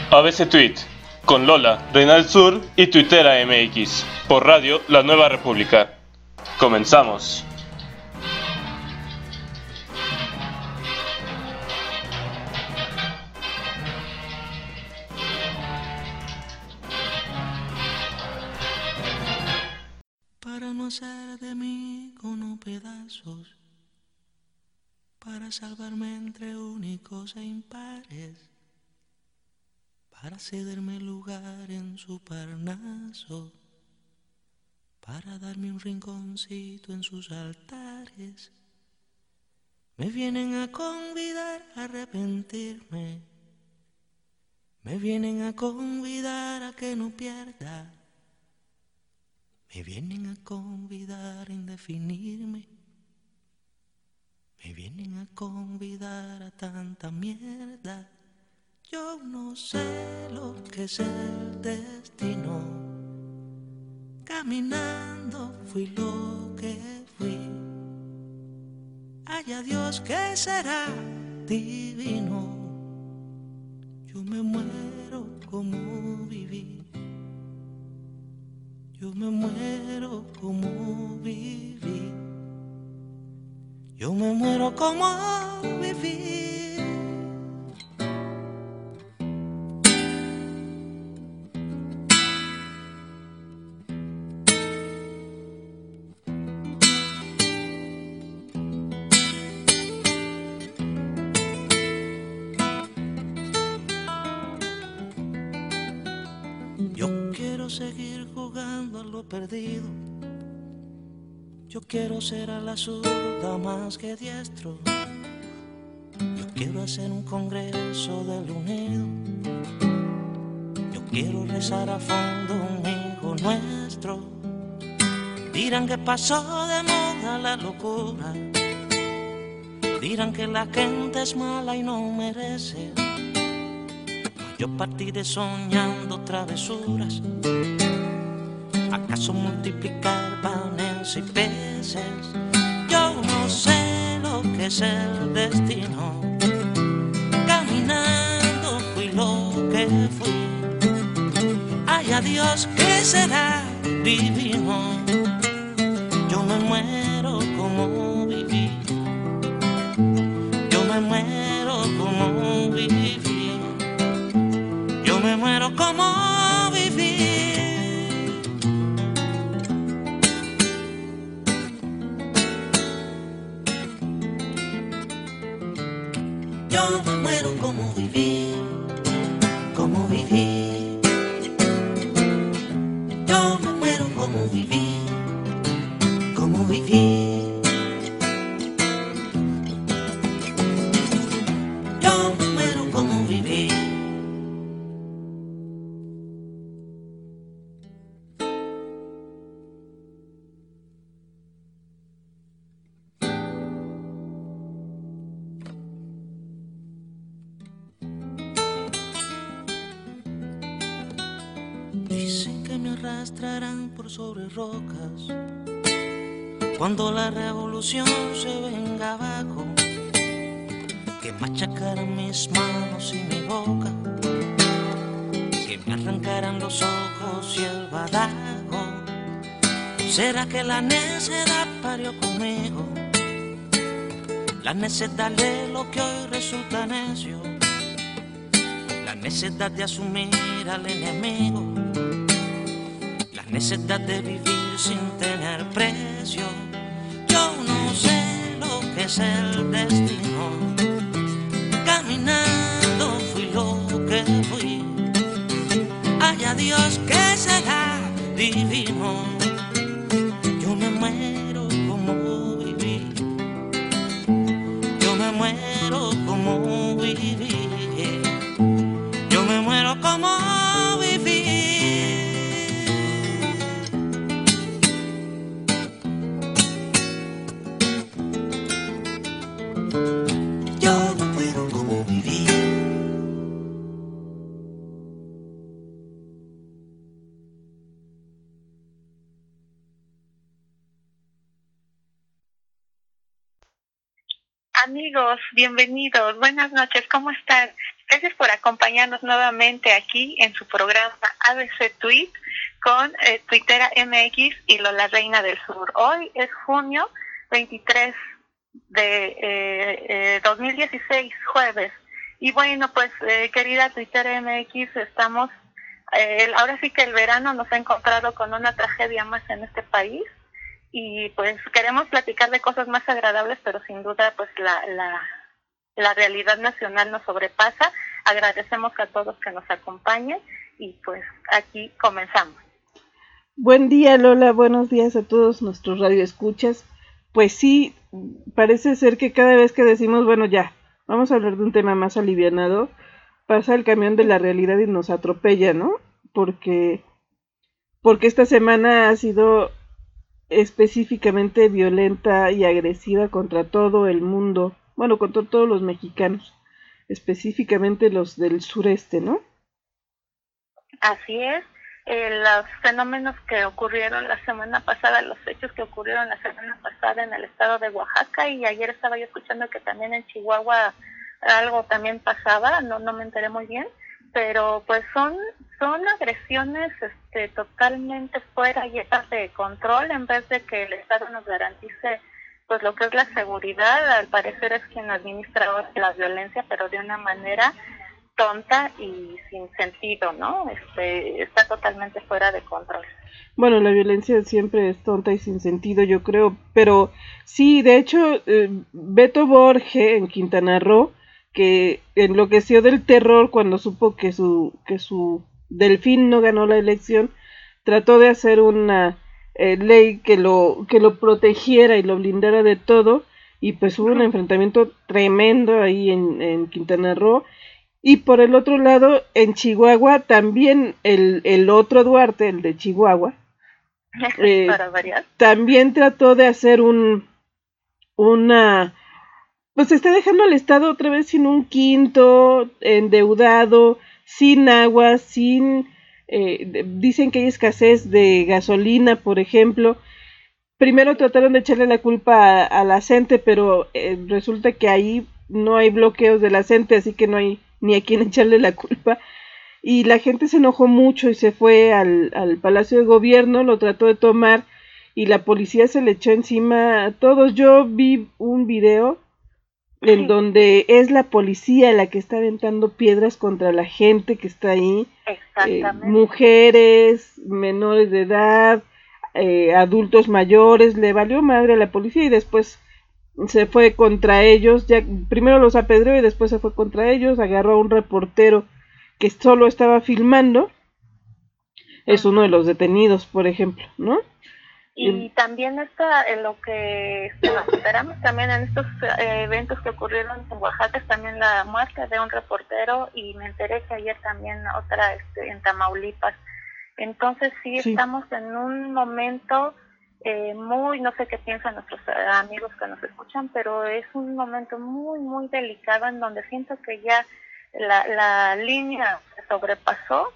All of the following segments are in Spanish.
ABC Tweet, con Lola, Reina del Sur y Tuitera MX, por Radio La Nueva República. Comenzamos. Para no hacer de mí con pedazos, para salvarme entre únicos e impares, para cederme lugar en su Parnaso, para darme un rinconcito en sus altares. Me vienen a convidar a arrepentirme, me vienen a convidar a que no pierda, me vienen a convidar a indefinirme, me vienen a convidar a tanta mierda. Yo no sé lo que es el destino, caminando fui lo que fui. Haya Dios que será divino, yo me muero como viví, yo me muero como viví, yo me muero como viví. Yo quiero seguir jugando a lo perdido, yo quiero ser a la zurda más que diestro, yo quiero hacer un congreso del unido, yo quiero rezar a fondo un hijo nuestro. Dirán que pasó de moda la locura, dirán que la gente es mala y no merece. Yo partiré soñando travesuras, ¿acaso multiplicar panes y peces? Yo no sé lo que es el destino, caminando fui lo que fui. Haya Dios que será divino, yo me muero como viví, yo me muero como viví, yo me muero como viví. Yo me muero como viví, como viví. Yo me muero como viví, como viví. Yo me muero como viví. Dicen que me arrastrarán por sobre rocas cuando la revolución se venga abajo, que machacarán mis manos y mi boca, que me arrancarán los ojos y el badajo. ¿Será que la necedad parió conmigo? La necedad de lo que hoy resulta necio, la necedad de asumir al enemigo, la necedad de vivir sin tener precio. Yo no sé lo que es el destino, caminando fui lo que fui. Haya Dios que será divino, yo me muero como viví, yo me muero como viví, yo me muero como viví. Yo me muero como viví. Amigos, bienvenidos, buenas noches, ¿cómo están? Gracias por acompañarnos nuevamente aquí en su programa ABC Tweet con Tuitera MX y Lola Reina del Sur. Hoy es junio 23 de 2016, jueves. Y bueno, pues querida Tuitera MX, estamos, ahora sí que el verano nos ha encontrado con una tragedia más en este país y pues queremos platicar de cosas más agradables, pero sin duda pues la realidad nacional nos sobrepasa. Agradecemos a todos que nos acompañen y pues aquí comenzamos. Buen día, Lola, buenos días a todos nuestros radioescuchas. Pues sí, parece ser que cada vez que decimos, bueno, ya, vamos a hablar de un tema más alivianado, pasa el camión de la realidad y nos atropella, ¿no? Porque esta semana ha sido específicamente violenta y agresiva contra todo el mundo, bueno, contra todos los mexicanos, específicamente los del sureste, ¿no? Así es. Los fenómenos que ocurrieron la semana pasada, los hechos que ocurrieron la semana pasada en el estado de Oaxaca, y ayer estaba yo escuchando que también en Chihuahua algo también pasaba, no me enteré muy bien, pero pues son agresiones totalmente fuera y de control, en vez de que el Estado nos garantice pues lo que es la seguridad. Al parecer es quien administra ahora la violencia, pero de una manera tonta y sin sentido, ¿no? Está totalmente fuera de control. Bueno, la violencia siempre es tonta y sin sentido, yo creo, pero sí, de hecho, Beto Borge en Quintana Roo, que enloqueció del terror cuando supo que su Delfín no ganó la elección, trató de hacer una ley que lo protegiera y lo blindara de todo, y pues hubo un enfrentamiento tremendo ahí en Quintana Roo. Y por el otro lado, en Chihuahua, también el otro Duarte, el de Chihuahua, también trató de hacer pues está dejando al Estado otra vez sin un quinto, endeudado, sin agua, dicen que hay escasez de gasolina, por ejemplo. Primero trataron de echarle la culpa a la CENTE, pero resulta que ahí no hay bloqueos de la CENTE, así que no hay ni a quién echarle la culpa. Y la gente se enojó mucho y se fue al Palacio de Gobierno, lo trató de tomar y la policía se le echó encima a todos. Yo vi un video en donde es la policía la que está aventando piedras contra la gente que está ahí. Mujeres, menores de edad, adultos mayores, le valió madre a la policía y después se fue contra ellos. Ya primero los apedreó y después se fue contra ellos, agarró a un reportero que solo estaba filmando. Es uno de los detenidos, por ejemplo, ¿no? Y también lo que nos esperamos también en estos eventos que ocurrieron en Oaxaca es también la muerte de un reportero, y me enteré que ayer también otra en Tamaulipas. Entonces sí estamos en un momento muy, no sé qué piensan nuestros amigos que nos escuchan, pero es un momento muy, muy delicado en donde siento que ya la línea se sobrepasó.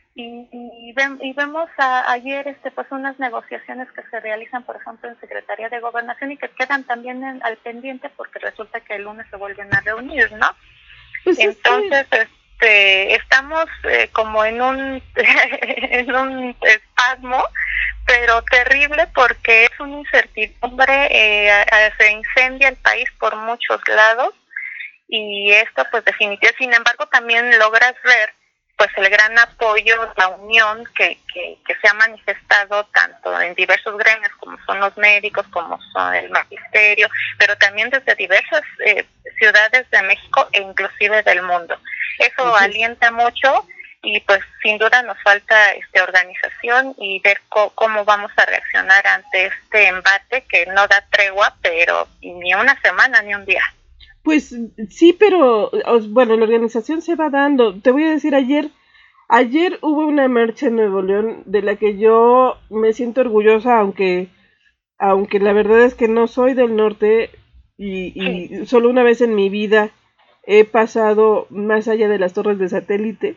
Y vemos ayer pues unas negociaciones que se realizan, por ejemplo, en Secretaría de Gobernación, y que quedan también al pendiente porque resulta que el lunes se vuelven a reunir, ¿no? Pues entonces estamos como en un en un espasmo, pero terrible, porque es una incertidumbre, se incendia el país por muchos lados, y esto pues definitivamente, sin embargo, también logras ver pues el gran apoyo, la unión que se ha manifestado tanto en diversos gremios como son los médicos, como son el magisterio, pero también desde diversas ciudades de México e inclusive del mundo. Eso alienta mucho, y pues sin duda nos falta organización y ver cómo vamos a reaccionar ante este embate que no da tregua, pero ni una semana ni un día. Pues sí, pero bueno, la organización se va dando. Te voy a decir, ayer hubo una marcha en Nuevo León de la que yo me siento orgullosa, aunque la verdad es que no soy del norte y solo una vez en mi vida he pasado más allá de las torres de satélite.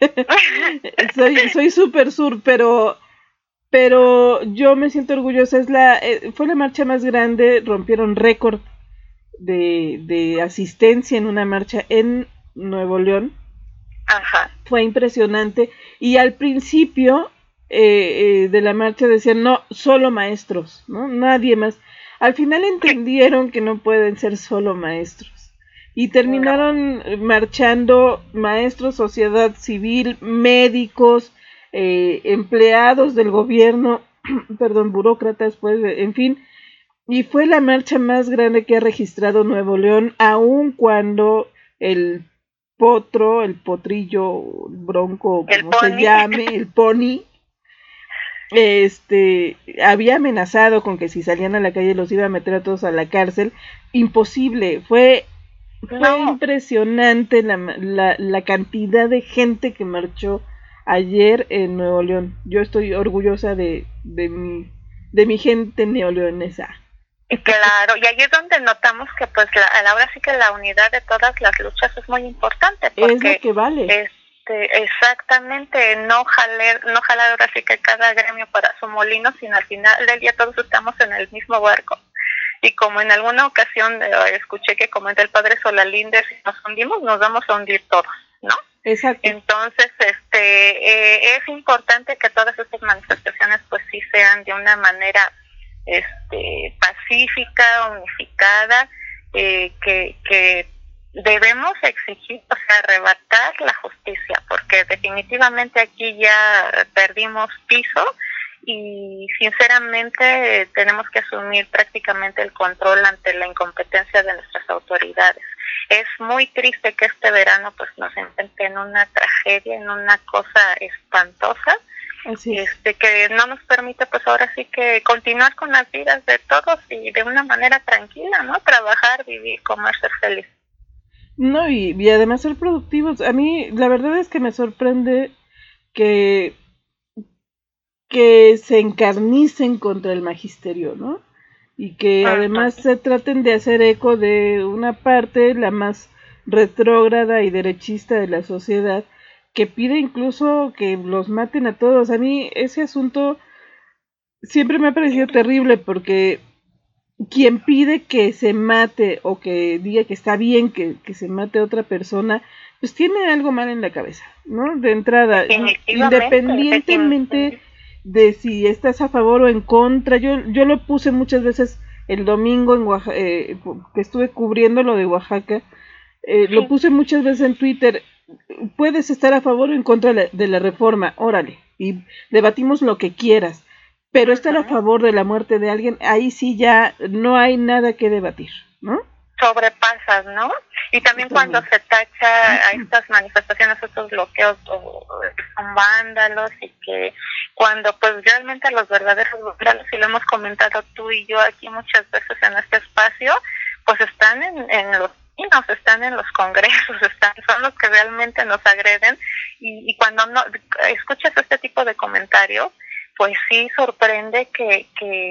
soy super sur, pero yo me siento orgullosa. Fue la marcha más grande, rompieron récord de asistencia en una marcha en Nuevo León, Ajá. Fue impresionante. Y al principio de la marcha decían, no, solo maestros, ¿no? Nadie más. Al final entendieron que no pueden ser solo maestros. Y terminaron marchando maestros, sociedad civil, médicos, empleados del gobierno, perdón, burócratas, pues, en fin. Y fue la marcha más grande que ha registrado Nuevo León, aun cuando el potro, el potrillo, el bronco, como se llame, el pony, había amenazado con que si salían a la calle los iba a meter a todos a la cárcel. Imposible, fue impresionante la cantidad de gente que marchó ayer en Nuevo León. Yo estoy orgullosa de mi gente neoleonesa. Claro, y ahí es donde notamos que pues ahora sí que la unidad de todas las luchas es muy importante, porque es lo que vale. Exactamente, no jalar ahora sí que cada gremio para su molino, sino al final del día todos estamos en el mismo barco. Y como en alguna ocasión escuché que comentó el padre Solalinde, si nos hundimos, nos vamos a hundir todos, ¿no? Exacto. Entonces, es importante que todas estas manifestaciones pues sí sean de una manera pacífica, unificada, que debemos exigir, o sea, arrebatar la justicia, porque definitivamente aquí ya perdimos piso y sinceramente tenemos que asumir prácticamente el control ante la incompetencia de nuestras autoridades. Es muy triste que este verano pues nos enfrente en una tragedia, en una cosa espantosa, que no nos permite pues ahora sí que continuar con las vidas de todos y de una manera tranquila, ¿no? Trabajar, vivir, comer, ser feliz. No, y además ser productivos. A mí la verdad es que me sorprende que se encarnicen contra el magisterio, ¿no? Y que además se traten de hacer eco de una parte, la más retrógrada y derechista de la sociedad, que pide incluso que los maten a todos. A mí ese asunto siempre me ha parecido terrible, porque quien pide que se mate o que diga que está bien que se mate a otra persona, pues tiene algo mal en la cabeza, ¿no? De entrada, independientemente de si estás a favor o en contra. Yo lo puse muchas veces el domingo en Oaxaca, que estuve cubriendo lo de Oaxaca, lo puse muchas veces en Twitter. Puedes estar a favor o en contra de la reforma, órale, y debatimos lo que quieras, pero estar a favor de la muerte de alguien, ahí sí ya no hay nada que debatir, ¿no? Sobrepasas, ¿no? Y también cuando se tacha a estas manifestaciones, estos bloqueos, son vándalos, y que cuando pues realmente a los verdaderos vándalos, y lo hemos comentado tú y yo aquí muchas veces en este espacio, pues están en los están en los congresos, son los que realmente nos agreden, y cuando no escuchas este tipo de comentarios, pues sí sorprende que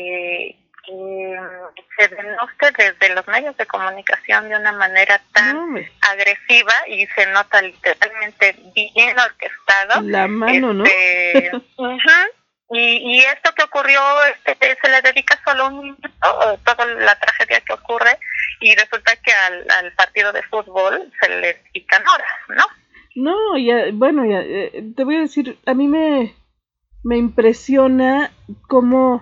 se denoste desde los medios de comunicación de una manera tan agresiva, y se nota literalmente bien orquestado. La mano, ¿no? Y esto que ocurrió, se le dedica solo un minuto, toda la tragedia que ocurre, y resulta que al partido de fútbol se le dedican horas, ¿no? No, bueno, te voy a decir, a mí me impresiona cómo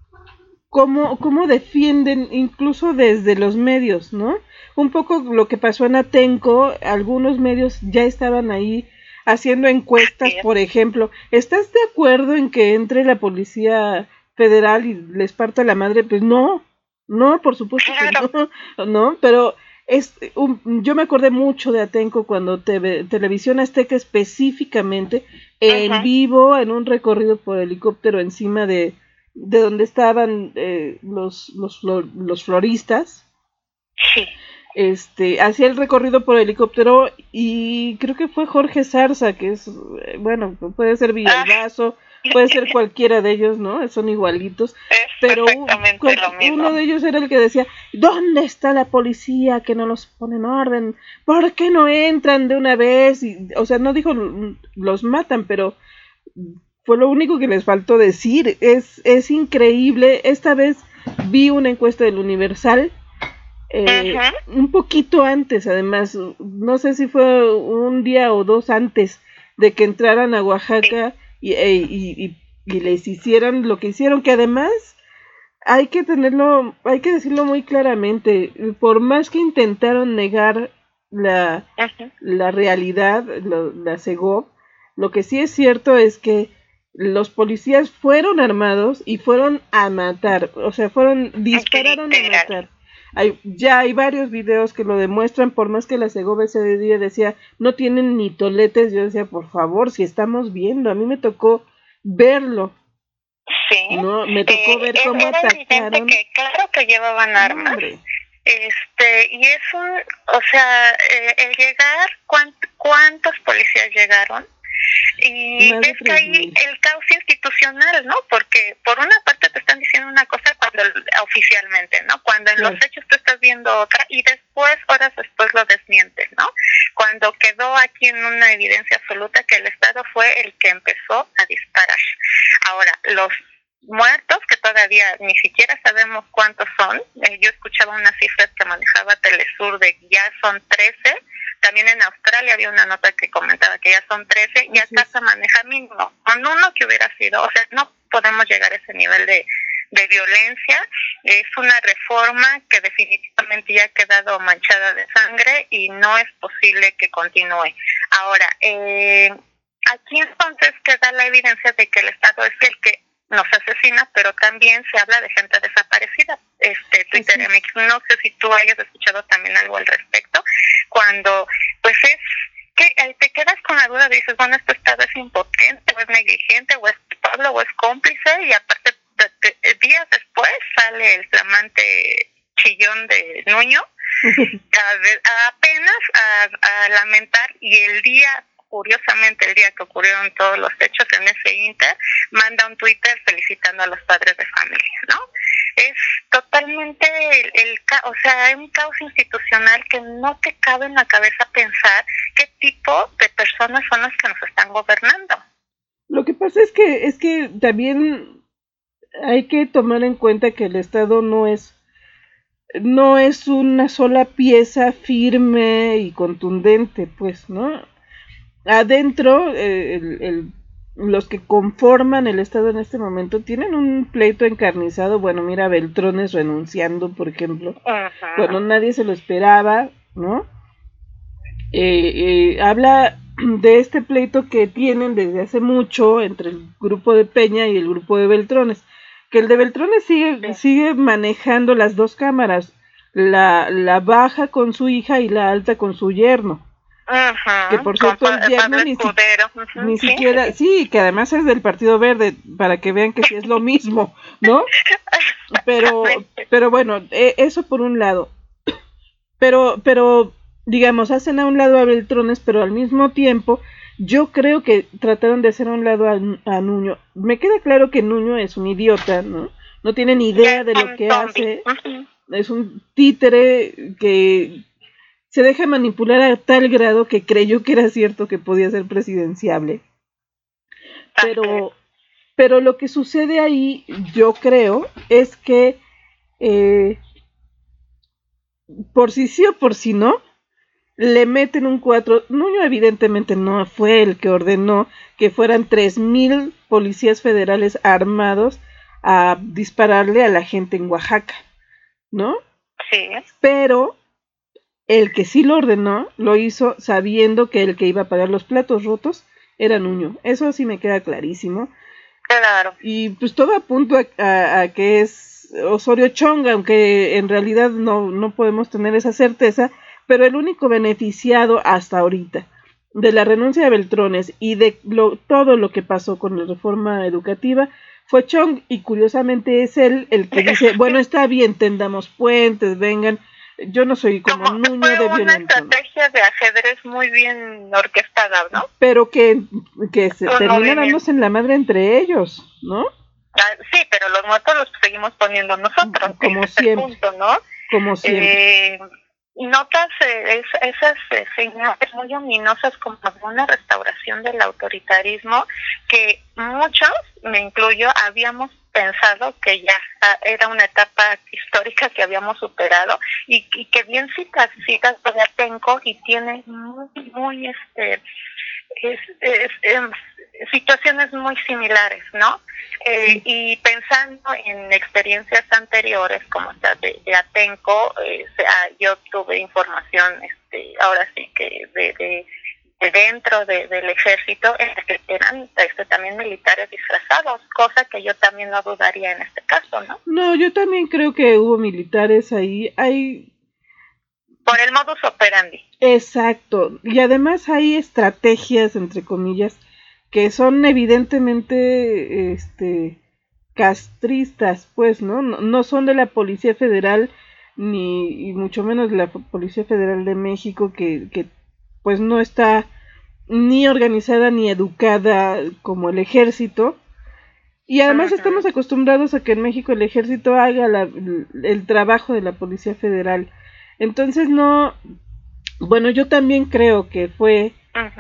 defienden incluso desde los medios, ¿no? Un poco lo que pasó en Atenco, algunos medios ya estaban ahí haciendo encuestas, por ejemplo. ¿Estás de acuerdo en que entre la Policía Federal y les parta la madre? Pues no, por supuesto que no, pero yo me acordé mucho de Atenco cuando Televisión Azteca específicamente, en vivo, en un recorrido por helicóptero encima de donde estaban los floristas. Sí. Hacía el recorrido por helicóptero, y creo que fue Jorge Zarza, que es, bueno, puede ser Villalbazo, puede ser cualquiera de ellos, ¿no? Son igualitos. Pero uno de ellos era el que decía, ¿dónde está la policía que no los pone en orden? ¿Por qué no entran de una vez? O sea, no dijo los matan, pero fue lo único que les faltó decir. Es increíble. Esta vez vi una encuesta del Universal un poquito antes, además, no sé si fue un día o dos antes de que entraran a Oaxaca y les hicieran lo que hicieron, que además hay que decirlo muy claramente, por más que intentaron negar la realidad, la cegó, lo que sí es cierto es que los policías armados y fueron a matar, o sea, dispararon a matar. Hay varios videos que lo demuestran, por más que la Segovia ese día decía, no tienen ni toletes, yo decía, por favor, si estamos viendo, a mí me tocó verlo. Sí. No, me tocó ver cómo era atacaron. Evidente que claro que llevaban armas. Hombre. Y es o sea, el llegar, ¿cuántos policías llegaron? Y ves que ahí el caos institucional, ¿no? Porque por una parte te están diciendo una cosa cuando oficialmente, ¿no? Cuando en los hechos tú estás viendo otra y después, horas después lo desmientes, ¿no? Cuando quedó aquí en una evidencia absoluta que el Estado fue el que empezó a disparar. Ahora, los muertos, que todavía ni siquiera sabemos cuántos son, yo escuchaba unas cifras que manejaba Telesur de ya son 13, también en Australia había una nota que comentaba que ya son 13, y acá se maneja mínimo, con uno que hubiera sido, o sea, no podemos llegar a ese nivel de violencia. Es una reforma que definitivamente ya ha quedado manchada de sangre y no es posible que continúe. Ahora, aquí entonces queda la evidencia de que el Estado es el que nos asesina, pero también se habla de gente desaparecida. Twitter MX, no sé si tú hayas escuchado también algo al respecto, cuando pues es que te quedas con la duda, dices, bueno, este Estado es impotente, o es negligente, o es culpable, o es cómplice, y aparte días después sale el flamante chillón de Nuño apenas a lamentar, y curiosamente el día que ocurrieron todos los hechos en ese inter, manda un Twitter felicitando a los padres de familia, ¿no? Es totalmente o sea, un caos institucional que no te cabe en la cabeza pensar qué tipo de personas son las que nos están gobernando. Lo que pasa es que también hay que tomar en cuenta que el Estado no es una sola pieza firme y contundente, pues, ¿no? Adentro, los que conforman el Estado en este momento tienen un pleito encarnizado. Bueno, mira, Beltrones renunciando, por ejemplo. Bueno, nadie se lo esperaba, ¿no? Habla de este pleito que tienen desde hace mucho entre el grupo de Peña y el grupo de Beltrones, que el de Beltrones sigue manejando las dos cámaras, la baja con su hija y la alta con su yerno. Que por cierto el yerno ni siquiera, sí, que además es del Partido Verde, para que vean que sí es lo mismo, ¿no? Pero bueno, eso por un lado. Pero digamos, hacen a un lado a Beltrones, pero al mismo tiempo yo creo que trataron de hacer a un lado a Nuño. Me queda claro que Nuño es un idiota, ¿no? No tiene ni idea de lo que hace. Es un títere que se deja manipular a tal grado que creyó que era cierto que podía ser presidenciable. Pero lo que sucede ahí, yo creo, es que por si sí o por si no, le meten un 4. Nuño evidentemente no fue el que ordenó que fueran 3,000 policías federales armados a dispararle a la gente en Oaxaca, ¿no? Sí. Pero el que sí lo ordenó, lo hizo sabiendo que el que iba a pagar los platos rotos era Nuño. Eso sí me queda clarísimo. Claro. Y pues todo apunta a que es Osorio Chong, aunque en realidad no podemos tener esa certeza, pero el único beneficiado hasta ahorita de la renuncia de Beltrones y de todo lo que pasó con la reforma educativa fue Chong, y curiosamente es él el que dice, bueno, está bien, tendamos puentes, vengan. Yo no soy como Nuño de violento. Una estrategia de ajedrez muy bien orquestada, ¿no? Pero que se termina dándose en la madre entre ellos, ¿no? Sí, pero los muertos los seguimos poniendo nosotros. Como siempre. Punto, ¿no? Como siempre. Notas esas señales muy ominosas como una restauración del autoritarismo que muchos, me incluyo, habíamos pensado que ya era una etapa histórica que habíamos superado y que bien citas de Atenco y tiene muy situaciones muy similares, ¿no? Y pensando en experiencias anteriores como esta de Atenco, yo tuve información, ahora sí que de dentro del ejército, que eran también militares disfrazados, cosa que yo también no dudaría en este caso, ¿no? No, yo también creo que hubo militares ahí, por el modus operandi. Exacto, y además hay estrategias, entre comillas, que son evidentemente castristas, pues, ¿no? No son de la Policía Federal, ni y mucho menos de la Policía Federal de México, que pues no está ni organizada ni educada como el ejército. Y además estamos acostumbrados a que en México el ejército haga el trabajo de la Policía Federal. Entonces no, bueno, yo también creo que fue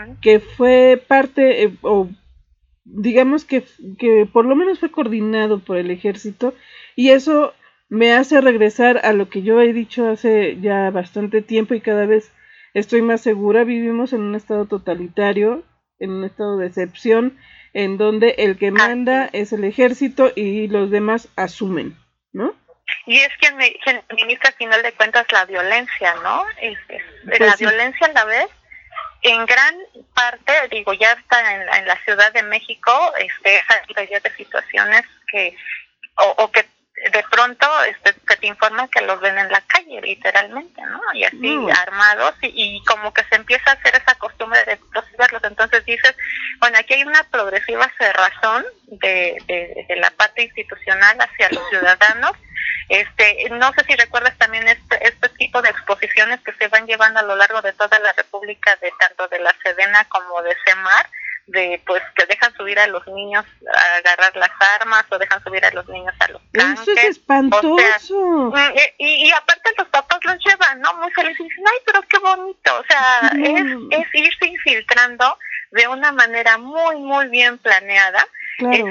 parte, o digamos que por lo menos fue coordinado por el ejército, y eso me hace regresar a lo que yo he dicho hace ya bastante tiempo y cada vez estoy más segura. Vivimos en un estado totalitario, en un estado de excepción, en donde el que manda es el ejército y los demás asumen, ¿no? Y es quien administra, al final de cuentas, la violencia, ¿no? Pues la violencia a la vez, en gran parte, digo, ya está en la Ciudad de México, esa cantidad de situaciones que que de pronto que te informan que los ven en la calle, literalmente, ¿no? Y así armados, y como que se empieza a hacer esa costumbre de verlos. Entonces dices, bueno, aquí hay una progresiva cerrazón de la parte institucional hacia los ciudadanos. No sé si recuerdas también este tipo de exposiciones que se van llevando a lo largo de toda la República, de tanto de la Sedena como de CEMAR, de pues que dejan subir a los niños a agarrar las armas o dejan subir a los niños a los tanques. Eso es espantoso. O sea, y aparte los papás los llevan, ¿no? Muy felices, y dicen, ay, pero qué bonito. O sea, es irse infiltrando de una manera muy, muy bien planeada. Claro.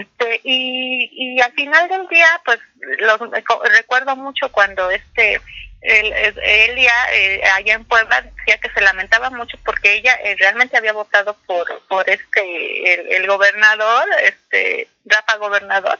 Y al final del día, pues recuerdo mucho cuando Elia allá en Puebla decía que se lamentaba mucho porque ella realmente había votado por el gobernador, Rafa Gobernador,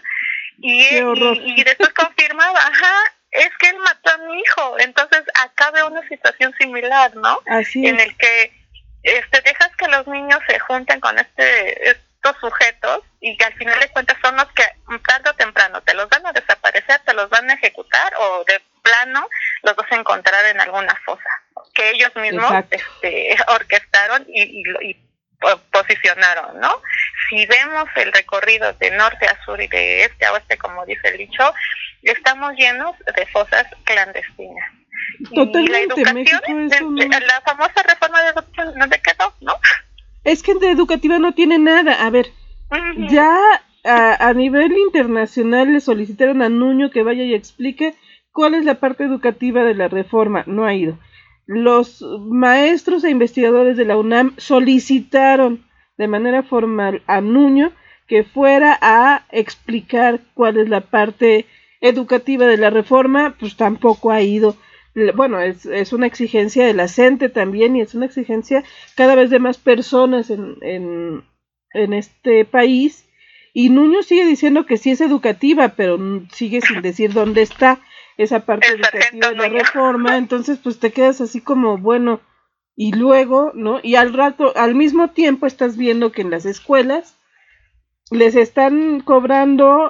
y después confirmaba, es que él mató a mi hijo. Entonces acá veo una situación similar, ¿no? Así en el que dejas que los niños se junten con estos sujetos y que al final de cuentas son los que tarde o temprano te los van a desaparecer, te los van a ejecutar o de plano los vas a encontrar en alguna fosa que ellos mismos orquestaron y posicionaron, ¿no? Si vemos el recorrido de norte a sur y de este a oeste, como dice el dicho, estamos llenos de fosas clandestinas. Totalmente. Y la educación, la famosa reforma de educación, ¿dónde quedó, no? Es que de educativa no tiene nada. A ver, ya a nivel internacional le solicitaron a Nuño que vaya y explique cuál es la parte educativa de la reforma. No ha ido. Los maestros e investigadores de la UNAM solicitaron de manera formal a Nuño que fuera a explicar cuál es la parte educativa de la reforma. Pues tampoco ha ido. Bueno, es una exigencia de la CENTE también, y es una exigencia cada vez de más personas en este país, y Nuño sigue diciendo que sí es educativa, pero sigue sin decir dónde está esa parte educativa de la reforma. Entonces pues te quedas así como, bueno, y luego, ¿no? Y al mismo tiempo estás viendo que en las escuelas les están cobrando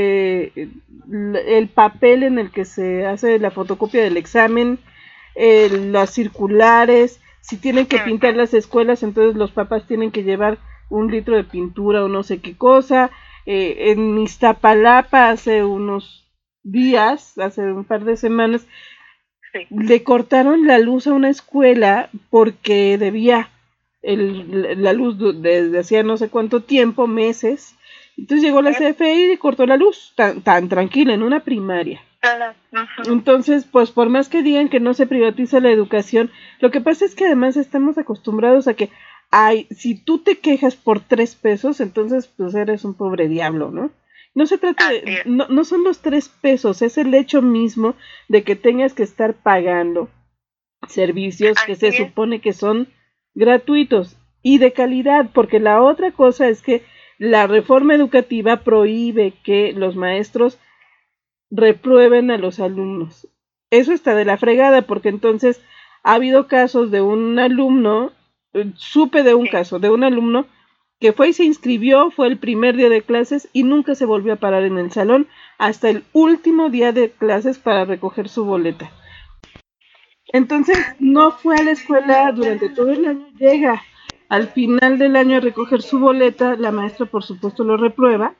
el papel en el que se hace la fotocopia del examen, las circulares. Si tienen que pintar las escuelas, entonces los papás tienen que llevar 1 litro de pintura o no sé qué cosa. En Iztapalapa hace unos días, hace un par de semanas, le cortaron la luz a una escuela porque debía la luz desde hacía no sé cuánto tiempo, meses. Entonces llegó la CFE y cortó la luz tan tranquila en una primaria. Entonces, pues por más que digan que no se privatiza la educación, lo que pasa es que además estamos acostumbrados a que si tú te quejas por 3 pesos, entonces pues eres un pobre diablo, ¿no? No se trata de, no son los 3 pesos, es el hecho mismo de que tengas que estar pagando servicios que se supone que son gratuitos y de calidad, porque la otra cosa es que la reforma educativa prohíbe que los maestros reprueben a los alumnos. Eso está de la fregada, porque entonces ha habido casos de un alumno, supe de un caso, de un alumno que fue y se inscribió, fue el primer día de clases y nunca se volvió a parar en el salón hasta el último día de clases para recoger su boleta. Entonces no fue a la escuela durante todo el año, llega al final del año a recoger su boleta, la maestra por supuesto lo reprueba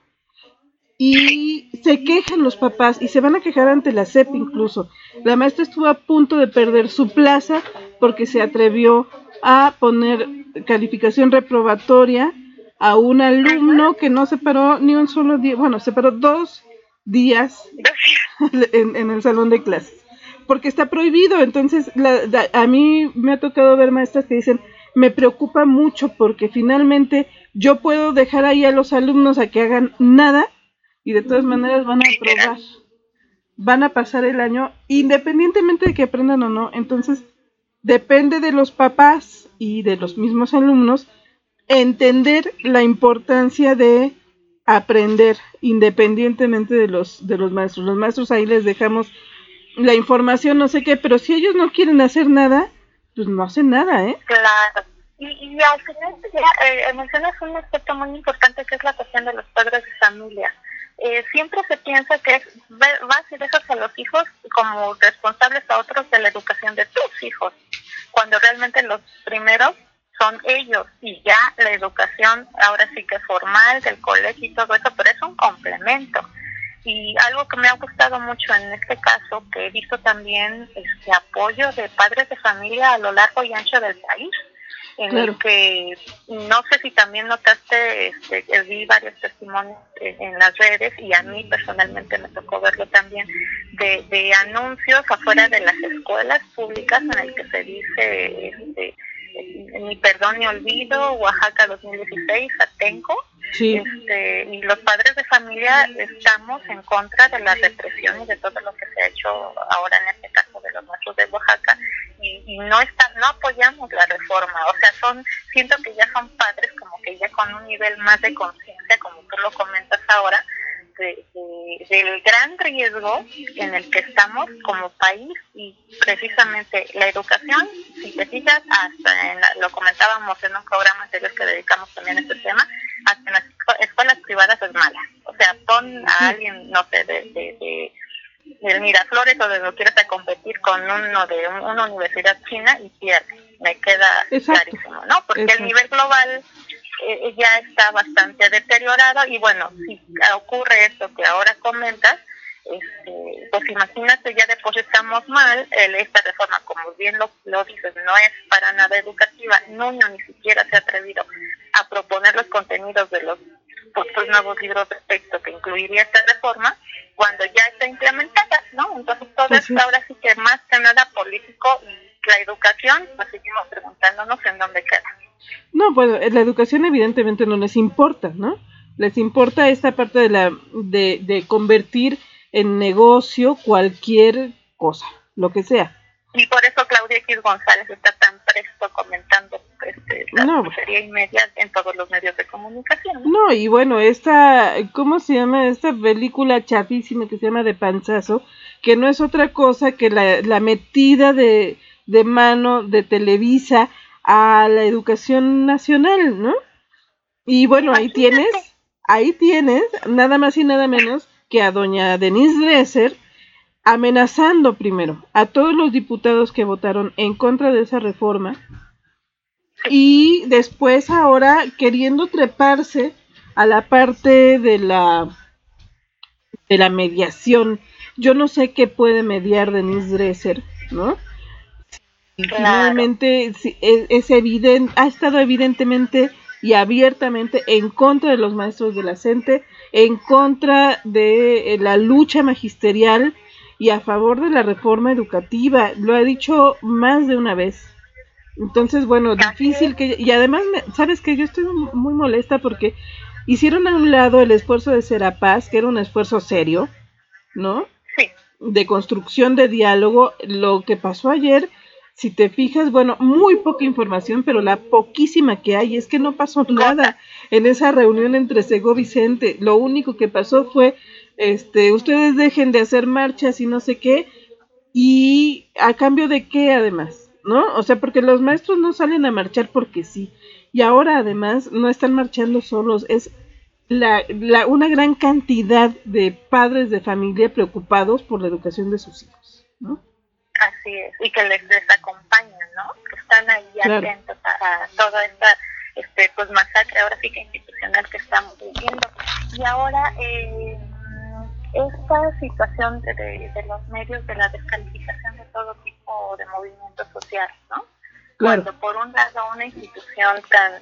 y se quejan los papás y se van a quejar ante la SEP incluso. La maestra estuvo a punto de perder su plaza porque se atrevió a poner calificación reprobatoria a un alumno que no se paró ni un solo día, bueno, se paró 2 días en el salón de clases, porque está prohibido. Entonces, a mí me ha tocado ver maestras que dicen, me preocupa mucho porque finalmente yo puedo dejar ahí a los alumnos a que hagan nada y de todas maneras van a aprobar, van a pasar el año independientemente de que aprendan o no. Entonces, depende de los papás y de los mismos alumnos entender la importancia de aprender independientemente de los maestros. Los maestros ahí les dejamos la información, no sé qué, pero si ellos no quieren hacer nada, pues no hacen nada, ¿eh? Claro. Y al final ya mencionas un aspecto muy importante que es la cuestión de los padres de familia. Siempre se piensa que vas y dejas a los hijos como responsables a otros de la educación de tus hijos, cuando realmente los primeros son ellos, y ya la educación ahora sí que formal del colegio y todo eso, pero es un complemento. Y algo que me ha gustado mucho en este caso, que he visto también apoyo de padres de familia a lo largo y ancho del país, en el que no sé si también notaste, vi varios testimonios en las redes, y a mí personalmente me tocó verlo también, de anuncios afuera de las escuelas públicas en el que se dice ni perdón ni olvido, Oaxaca 2016, Atenco. Sí. Y los padres de familia estamos en contra de la represión y de todo lo que se ha hecho ahora en este caso de los maestros de Oaxaca, y no apoyamos la reforma. O sea, siento que ya son padres como que ya con un nivel más de conciencia, como tú lo comentas ahora, del gran riesgo en el que estamos como país. Y precisamente la educación, si te fijas, hasta lo comentábamos en un programa anterior que dedicamos también a este tema, hasta en las escuelas privadas es mala. O sea, pon a alguien, no sé, de Miraflores o de lo quieras a competir con uno de una universidad china y pierde. Me queda clarísimo, ¿no? Porque el nivel global ya está bastante deteriorado, y bueno, si ocurre esto que ahora comentas, pues imagínate, ya de por sí estamos mal. Esta reforma, como bien lo dices, no es para nada educativa. Nuño ni siquiera se ha atrevido a proponer los contenidos de los nuevos libros de texto que incluiría esta reforma, cuando ya está implementada, ¿no? Entonces todo esto ahora sí que más que nada político, y la educación, pues seguimos preguntándonos en dónde queda. No, pues la educación evidentemente no les importa, ¿no? Les importa esta parte de convertir en negocio cualquier cosa, lo que sea. Y por eso Claudia X González está tan presto comentando la grosería y media en todos los medios de comunicación. No, y bueno, ¿cómo se llama? Esta película chafísima que se llama De Panzazo, que no es otra cosa que la metida de mano de Televisa a la educación nacional, ¿no? Y bueno, ahí tienes nada más y nada menos que a doña Denise Dresser amenazando primero a todos los diputados que votaron en contra de esa reforma, y después ahora queriendo treparse a la parte de la mediación. Yo no sé qué puede mediar Denise Dresser, ¿no? Claro. Finalmente es evidente, ha estado evidentemente y abiertamente en contra de los maestros de la CENTE, en contra de la lucha magisterial y a favor de la reforma educativa. Lo ha dicho más de una vez. Entonces, bueno, difícil que... Y además, ¿sabes qué? Yo estoy muy molesta porque hicieron a un lado el esfuerzo de Serapaz, que era un esfuerzo serio, ¿no? Sí. De construcción de diálogo. Lo que pasó ayer, si te fijas, bueno, muy poca información, pero la poquísima que hay es que no pasó nada en esa reunión entre Segó Vicente. Lo único que pasó fue, ustedes dejen de hacer marchas y no sé qué, y a cambio de qué además, ¿no? O sea, porque los maestros no salen a marchar porque sí, y ahora además no están marchando solos, es una gran cantidad de padres de familia preocupados por la educación de sus hijos, ¿no? Así es, y que les acompañan, ¿no? Que están ahí atentos a toda esta pues masacre, ahora sí que institucional que estamos viviendo. Y ahora esta situación de los medios, de la descalificación de todo tipo de movimientos sociales, ¿no? Claro. Cuando por un lado una institución tan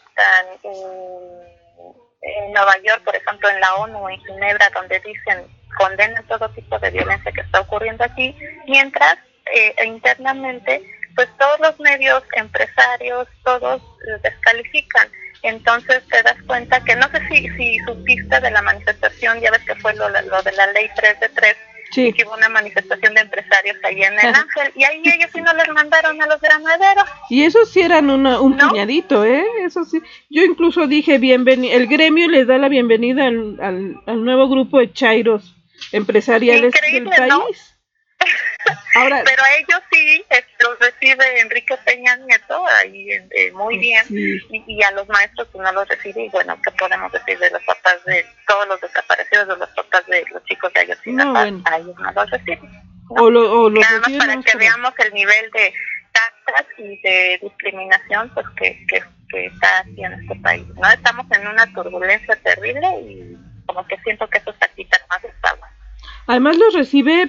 en Nueva York, por ejemplo, en la ONU, en Ginebra, donde dicen, condenan todo tipo de violencia que está ocurriendo aquí, mientras internamente, pues todos los medios, empresarios, todos descalifican. Entonces te das cuenta que, no sé si supiste de la manifestación, ya ves que fue lo de la ley 3 de 3, sí. Y que hubo una manifestación de empresarios ahí en el Ángel, y ahí ellos sí no les mandaron a los granaderos. Y esos sí eran un puñadito, eso sí. Yo incluso dije, el gremio les da la bienvenida al nuevo grupo de chairos empresariales del país. ¿No? Ahora, pero a ellos sí los recibe Enrique Peña Nieto ahí muy bien, sí. y a los maestros pues no los recibe. Y bueno, ¿qué podemos decir de los papás de todos los desaparecidos, de los papás de los chicos de Ayotzinapa? Bueno. A ellos no los reciben, ¿no? O los nada más para que veamos el nivel de tasas y de discriminación pues que está aquí en este país, ¿no? Estamos en una turbulencia terrible y como que siento que eso está quitando más agua. Además los recibe,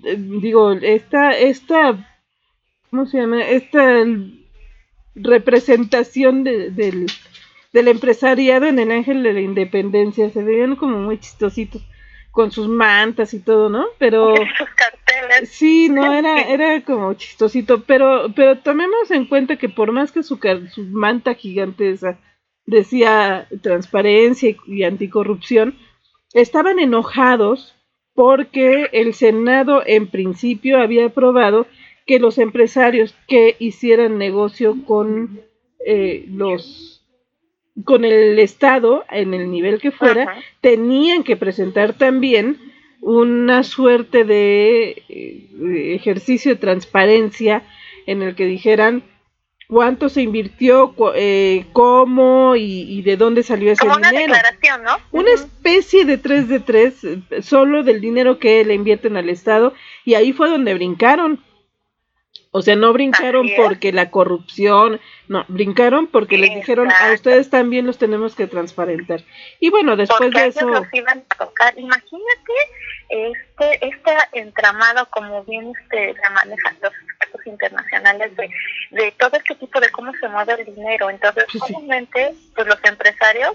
esta ¿cómo se llama? Esta representación del empresariado en el Ángel de la Independencia, se veían como muy chistositos, con sus mantas y todo, ¿no? Pero sus carteles. Sí, no, era como chistosito, pero tomemos en cuenta que por más que su manta gigante esa decía transparencia y anticorrupción, estaban enojados porque el Senado en principio había aprobado que los empresarios que hicieran negocio con con el Estado, en el nivel que fuera, Ajá. tenían que presentar también una suerte de ejercicio de transparencia en el que dijeran cuánto se invirtió, cómo y de dónde salió ese como dinero. Una declaración, ¿no? Una especie de 3 de 3, solo del dinero que le invierten al Estado, y ahí fue donde brincaron. O sea, no brincaron porque la corrupción, no, brincaron porque les dijeron a ustedes también los tenemos que transparentar. Y bueno, después porque de eso... Los iban a tocar. Imagínate este entramado, como bien la manejan los expertos internacionales de todo este tipo de cómo se mueve el dinero. Entonces, obviamente, pues los empresarios,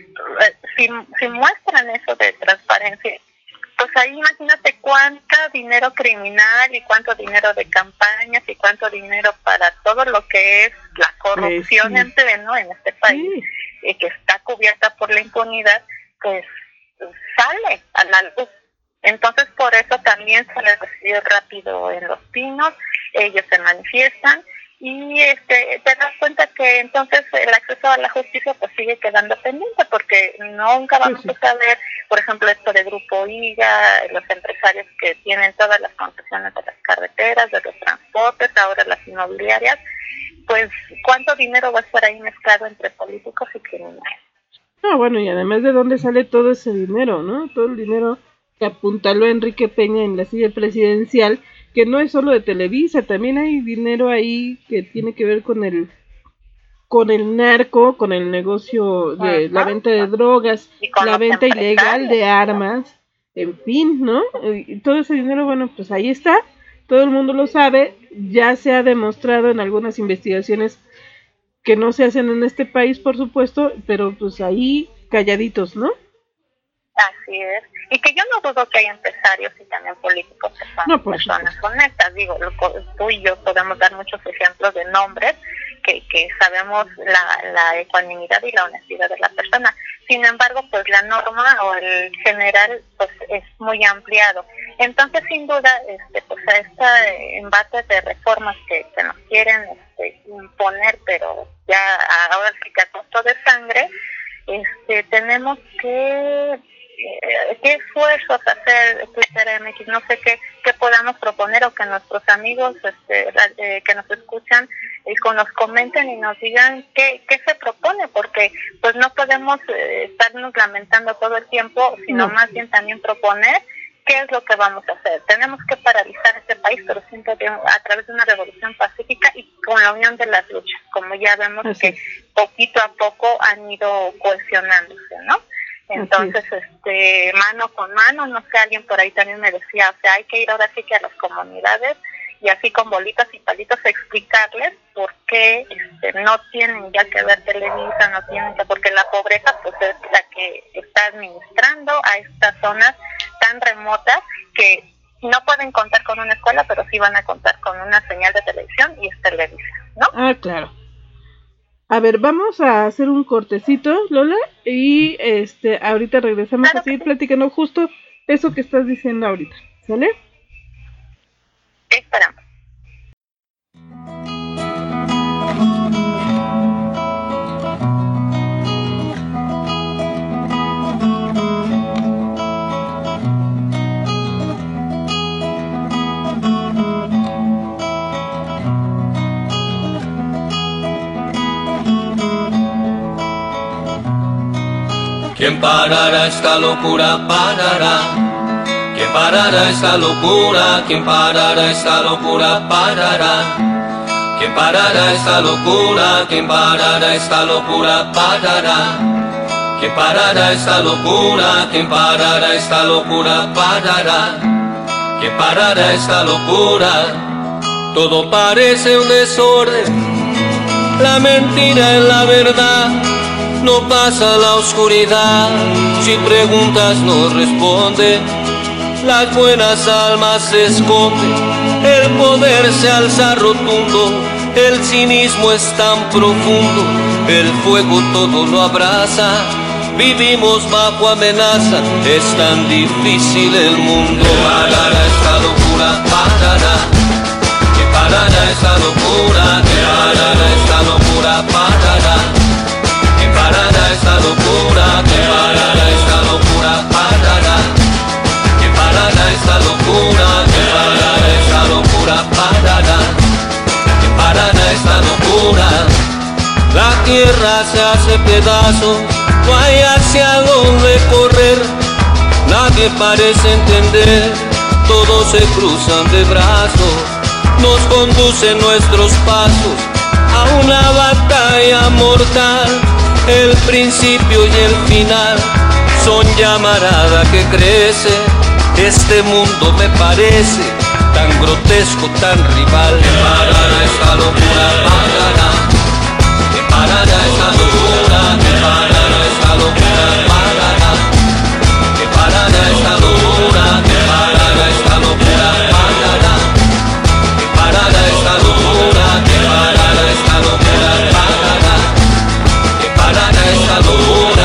si muestran eso de transparencia, pues ahí imagínate cuánto dinero criminal y cuánto dinero de campañas y cuánto dinero para todo lo que es la corrupción en pleno en este país, que está cubierta por la impunidad, pues sale a la luz. Entonces por eso también se les recibe rápido en Los Pinos, ellos se manifiestan y te das cuenta que entonces el acceso a la justicia pues sigue quedando pendiente, porque nunca vamos a saber, por ejemplo, esto de Grupo IGA, los empresarios que tienen todas las concesiones de las carreteras, de los transportes, ahora las inmobiliarias, pues cuánto dinero va a estar ahí mezclado entre políticos y criminales. Bueno, y además de dónde sale todo ese dinero, ¿no? Todo el dinero que apuntaló Enrique Peña en la silla presidencial, que no es solo de Televisa, también hay dinero ahí que tiene que ver con el narco, con el negocio de la venta de drogas, la venta ilegal de armas, en fin, ¿no? Y todo ese dinero, bueno, pues ahí está, todo el mundo lo sabe, ya se ha demostrado en algunas investigaciones que no se hacen en este país, por supuesto, pero pues ahí calladitos, ¿no? Así es. Y que yo no dudo que hay empresarios y también políticos que son personas honestas. Digo, tú y yo podemos dar muchos ejemplos de nombres que sabemos la ecuanimidad y la honestidad de la persona. Sin embargo, pues la norma o el general pues es muy ampliado. Entonces, sin duda, pues a este embate de reformas que nos quieren imponer, pero ya ahora sí que a costo de sangre, tenemos que qué esfuerzos hacer Twitter MX, no sé qué podamos proponer o que nuestros amigos que nos escuchan nos comenten y nos digan qué se propone, porque pues no podemos estarnos lamentando todo el tiempo, sino más bien también proponer qué es lo que vamos a hacer. Tenemos que paralizar este país, pero siempre a través de una revolución pacífica y con la unión de las luchas, como ya vemos que poquito a poco han ido cohesionándose, ¿no? Entonces, mano con mano, no sé, alguien por ahí también me decía, o sea, hay que ir ahora sí que a las comunidades y así con bolitas y palitos explicarles por qué no tienen ya que ver Televisa, no tienen que, porque la pobreza pues es la que está administrando a estas zonas tan remotas que no pueden contar con una escuela, pero sí van a contar con una señal de televisión y es Televisa, ¿no? Ah, claro. A ver, vamos a hacer un cortecito, Lola, y ahorita regresamos a seguir platicando justo eso que estás diciendo ahorita, ¿sale? Esperamos. ¿Quién parará esta locura? Parará. ¿Quién parará esta locura? ¿Quién parará esta locura? Parará. ¿Quién parará esta locura? ¿Quién parará esta locura? Parará. ¿Quién parará esta locura? ¿Quién parará esta locura? Parará. ¿Quién parará esta locura? Todo parece un desorden, la mentira es la verdad. No pasa la oscuridad, si preguntas no responde. Las buenas almas se esconden, el poder se alza rotundo. El cinismo es tan profundo, el fuego todo lo abraza. Vivimos bajo amenaza, es tan difícil el mundo. ¿Qué parará esta locura? Parará. ¿Qué parará esta locura? ¿Qué parará esta locura? Parará. ¿Qué parará esta locura? ¿Qué parará esta locura? Parará. ¿Qué parará esta locura? ¿Qué parará esta locura? Parará. ¿Qué parará esta locura? La tierra se hace pedazos, no hay hacia dónde correr. Nadie parece entender, todos se cruzan de brazos. Nos conducen nuestros pasos a una batalla mortal. El principio y el final son llamarada que crece. Este mundo me parece tan grotesco, tan rival. ¿Qué parará esta locura? Parará. ¿Qué parará esta locura? ¿Qué parará esta locura? Parará. ¿Qué parará esta locura? ¿Qué parará esta locura? Parará. ¿Qué parará esta locura? ¿Qué parará esta locura? Parará. ¿Qué parará esta locura?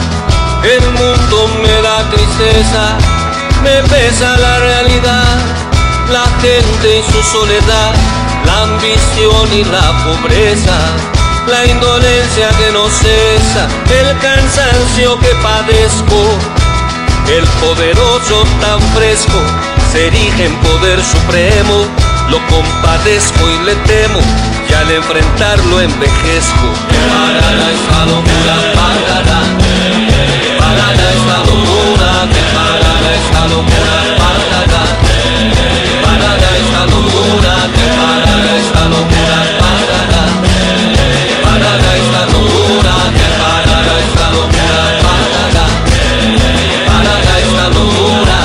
El mundo me da tristeza, me pesa la realidad, la gente y su soledad, la ambición y la pobreza, la indolencia que no cesa, el cansancio que padezco. El poderoso tan fresco se erige en poder supremo. Lo compadezco y le temo, y al enfrentarlo envejezco. ¿Qué parará esta locura? Parará. ¿Qué parará esta locura? ¿Qué parará esta locura? Parará. ¿Qué parará esta locura? ¿Qué parará esta locura? Parará. ¿Qué parará esta locura? ¿Qué parará esta locura? Parará. ¿Qué parará esta locura?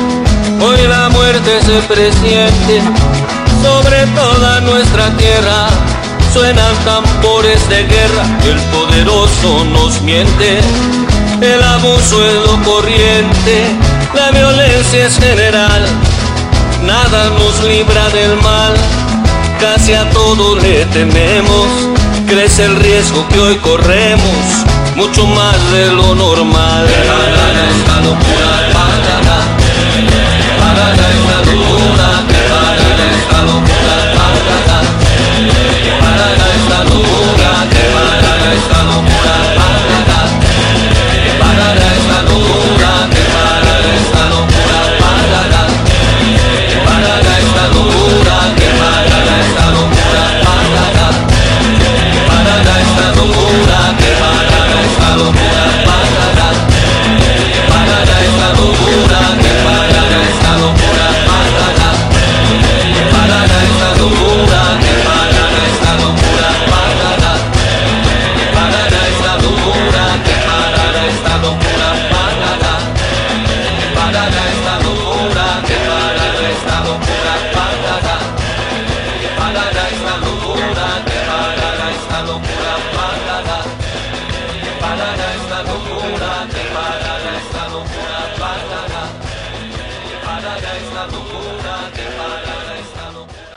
Hoy la muerte se presiente sobre toda nuestra tierra. Suenan tambores de guerra, el poderoso nos miente. El abuso es lo corriente, la violencia es general. Nada nos libra del mal, casi a todo le tememos. Crece el riesgo que hoy corremos, mucho más de lo normal. Que parara esta locura, parara. Que parara esta locura, que parara esta locura, parara. Que parara esta locura, que parara esta locura, parara. Que parara esta locura, que parara esta locura, parara. Que parara esta locura, que parara esta locura, parara. Que parara esta locura, que parara esta locura, parara. Que parara esta locura, que parara esta locura, parara. Que parara esta locura, que parara esta locura, parara. Que parara esta locura, que parara esta locura, parara. Que parara esta locura, que parara esta locura, parara. Que parara esta locura, que parara esta locura, parara. Que parara esta locura, que parara esta locura, parara. Que parara esta locura, que parara esta locura.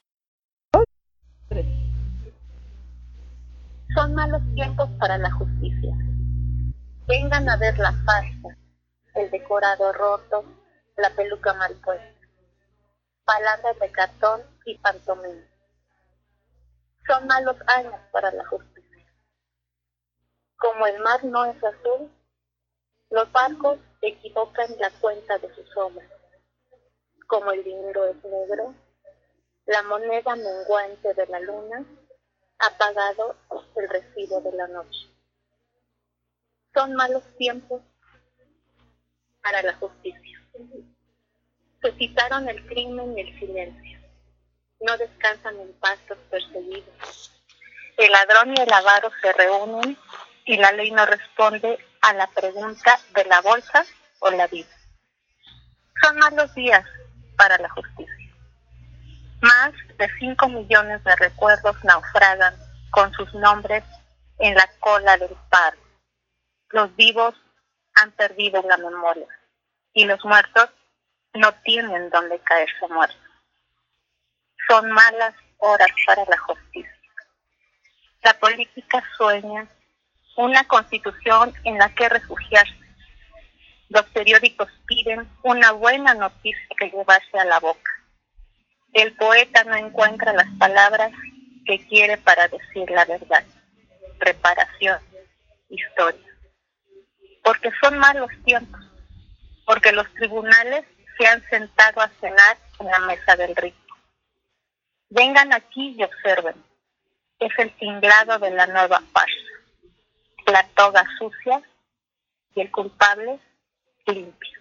Son malos tiempos para la justicia. Vengan a ver la farsa, el decorado roto, la peluca mal puesta, palabras de cartón y pantomima. Son malos años para la justicia. Como el mar no es azul, los barcos equivocan la cuenta de sus obras. Como el dinero es negro, la moneda menguante de la luna ha pagado el recibo de la noche. Son malos tiempos para la justicia. Se citaron el crimen y el silencio. No descansan en paz los perseguidos. El ladrón y el avaro se reúnen y la ley no responde a la pregunta de la bolsa o la vida. Son malos días para la justicia. Más de 5 millones de recuerdos naufragan con sus nombres en la cola del paro. Los vivos han perdido la memoria y los muertos no tienen donde caerse muertos. Son malas horas para la justicia. La política sueña una constitución en la que refugiarse. Los periódicos piden una buena noticia que llevarse a la boca. El poeta no encuentra las palabras que quiere para decir la verdad. Preparación, historia. Porque son malos tiempos. Porque los tribunales se han sentado a cenar en la mesa del rico. Vengan aquí y observen. Es el tinglado de la nueva farsa. La toga sucia y el culpable limpio.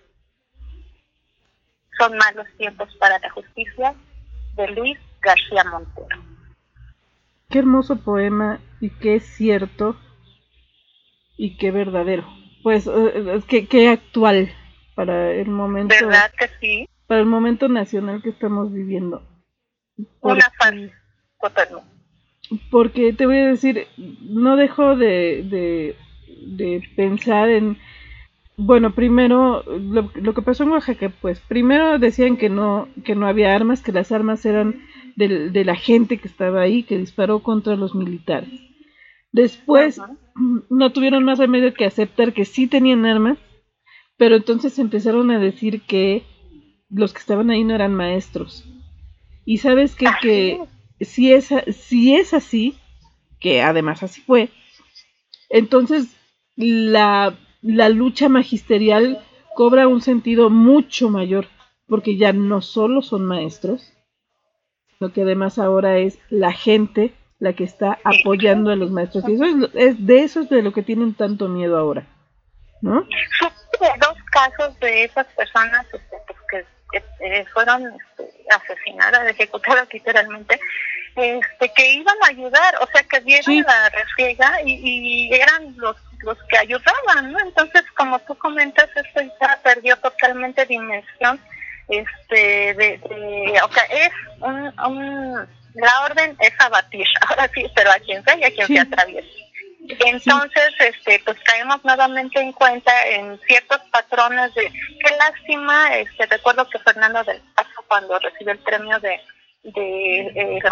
Son malos tiempos para la justicia, de Luis García Montero. Qué hermoso poema y qué cierto y qué verdadero. Pues qué actual para el momento. ¿Verdad que sí? Para el momento nacional que estamos viviendo. Una farsa totalmente. Porque te voy a decir, no dejo de pensar en, bueno, primero, lo que pasó en Oaxaca, pues, primero decían que no había armas, que las armas eran de la gente que estaba ahí, que disparó contra los militares. Después, no tuvieron más remedio que aceptar que sí tenían armas, pero entonces empezaron a decir que los que estaban ahí no eran maestros. Y sabes qué? Que si es así, que además así fue, entonces la lucha magisterial cobra un sentido mucho mayor, porque ya no solo son maestros, sino que además ahora es la gente la que está apoyando a los maestros. Y eso es de lo que tienen tanto miedo ahora, ¿no? Supe de 2 casos de esas personas pues, que fueron asesinadas, ejecutadas literalmente, que iban a ayudar, o sea, que vieron la refriega y eran los que ayudaban, ¿no? Entonces, como tú comentas, esto ya perdió totalmente dimensión, o sea, es la orden es abatir, ahora sí, pero a quien sea y a quien se atraviese. Entonces, pues caemos nuevamente en cuenta en ciertos patrones de qué lástima. Recuerdo que Fernando del Paso, cuando recibió el premio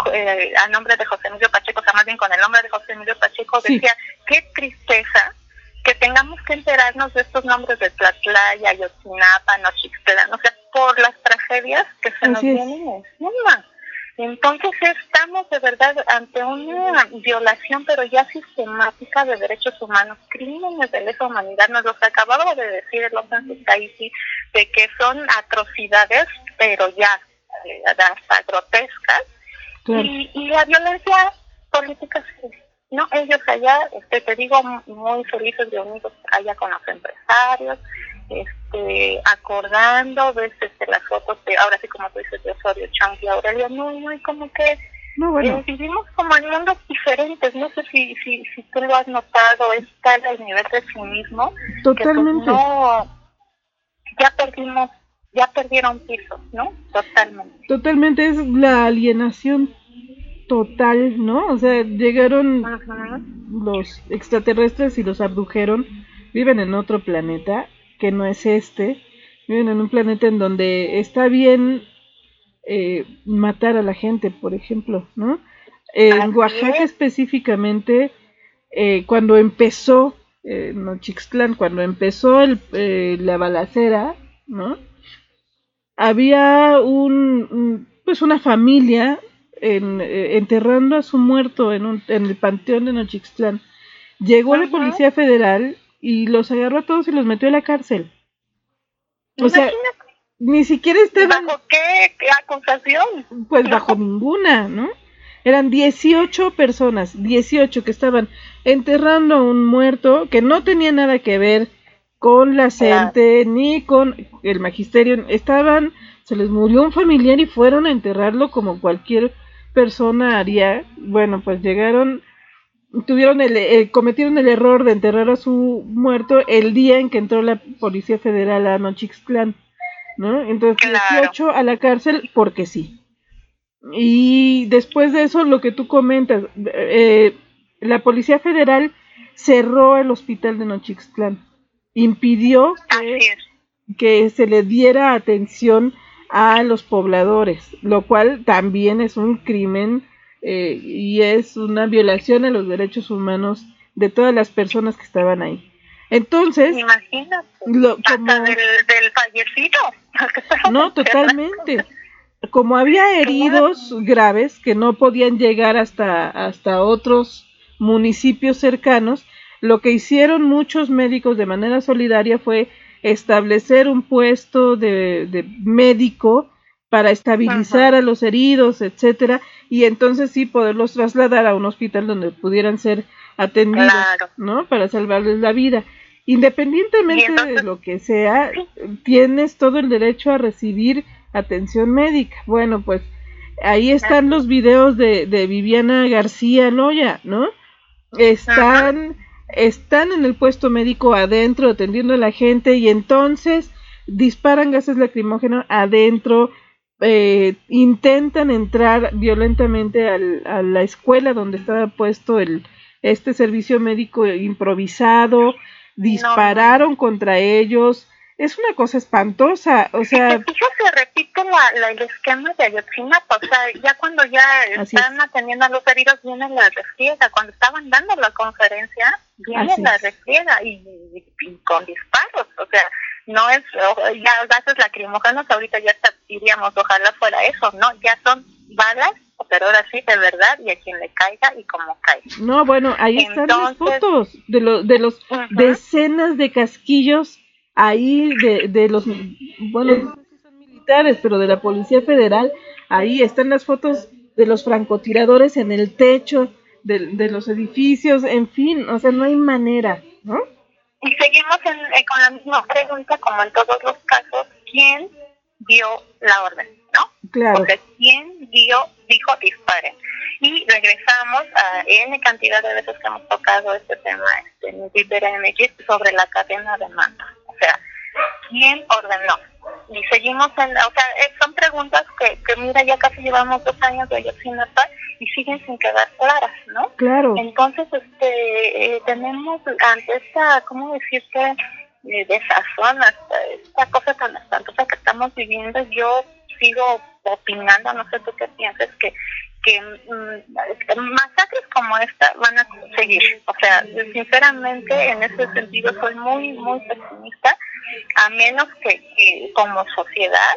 a nombre de José Emilio Pacheco, o sea, más bien con el nombre de José Emilio Pacheco, decía, qué tristeza que tengamos que enterarnos de estos nombres de Tlatlaya, Ayotzinapa, Nochixtlán, o sea, por las tragedias que se nos vienen encima. Entonces estamos de verdad ante una violación, pero ya sistemática, de derechos humanos, crímenes de lesa humanidad. Nos los acababa de decir el Open Society, de que son atrocidades, pero ya hasta grotescas. Claro. Y la violencia política, no, ellos allá, te digo, muy felices reunidos allá con los empresarios, acordando, ves las fotos de, ahora sí como tú dices, de Osorio Chong y Aurelio, muy como que vivimos como en mundos diferentes. No sé si tú lo has notado, está el nivel de cinismo. Totalmente. Que, pues, no, ya perdieron piso, ¿no? Totalmente, es la alienación total, ¿no? O sea, llegaron los extraterrestres y los abdujeron, viven en otro planeta que no es viven en un planeta en donde está bien matar a la gente, por ejemplo, ¿no? En Oaxaca específicamente, cuando empezó Nochixtlán, cuando empezó la balacera, ¿no? Había pues una familia enterrando a su muerto en el panteón de Nochixtlán. Llegó la Policía Federal y los agarró a todos y los metió a la cárcel. O sea, ni siquiera estaban... ¿Bajo qué acusación? Pues bajo ninguna, ¿no? Eran 18 personas, 18 que estaban enterrando a un muerto que no tenía nada que ver con la CENTE ni con el magisterio. Se les murió un familiar y fueron a enterrarlo como cualquier persona haría. Bueno, pues llegaron, cometieron el error de enterrar a su muerto el día en que entró la Policía Federal a Nochixtlán, ¿no? Entonces 18 a la cárcel porque sí. Y después de eso, lo que tú comentas, la Policía Federal cerró el hospital de Nochixtlán, impidió que se le diera atención a los pobladores, lo cual también es un crimen y es una violación a los derechos humanos de todas las personas que estaban ahí. Entonces, imagínate, hasta del fallecido. No, totalmente. Como había heridos graves que no podían llegar hasta otros municipios cercanos, lo que hicieron muchos médicos de manera solidaria fue establecer un puesto de médico para estabilizar a los heridos, etcétera, y entonces sí poderlos trasladar a un hospital donde pudieran ser atendidos, ¿no? Para salvarles la vida. Independientemente de lo que sea, tienes todo el derecho a recibir atención médica. Bueno, pues ahí están los videos de Viviana García Loya, ¿no? Están en el puesto médico adentro atendiendo a la gente y entonces disparan gases lacrimógenos adentro, intentan entrar violentamente a la escuela donde estaba puesto este servicio médico improvisado, dispararon contra ellos. Es una cosa espantosa, o sea... Y se repite el esquema de Ayotzinapa, o sea, ya cuando ya están atendiendo a los heridos viene la refriega, cuando estaban dando la conferencia viene la refriega y con disparos, o sea, no es, ya gases lacrimógenos, ahorita ya diríamos, ojalá fuera eso, no, ya son balas, pero ahora sí, de verdad, y a quien le caiga y como caiga. No, bueno, ahí están las fotos de los decenas de casquillos ahí de los, bueno, no sé si son militares, pero de la Policía Federal. Ahí están las fotos de los francotiradores en el techo de los edificios, en fin, o sea, no hay manera, ¿no? Y seguimos con la misma pregunta, como en todos los casos, ¿quién dio la orden, no? Claro. Porque ¿quién dijo disparen? Y regresamos a N cantidad de veces que hemos tocado este tema en Twitter MX sobre la cadena de mando. O sea, ¿quién ordenó? Y seguimos son preguntas que mira, ya casi llevamos 2 años de Ayotzinapa y siguen sin quedar claras, ¿no? Claro. Entonces, tenemos ante esta, ¿cómo decirte? Desazón, esta cosa tan espantosa que estamos viviendo. Yo sigo opinando, no sé tú qué piensas, que que masacres como esta van a seguir. O sea, sinceramente en ese sentido soy muy, muy pesimista, a menos que como sociedad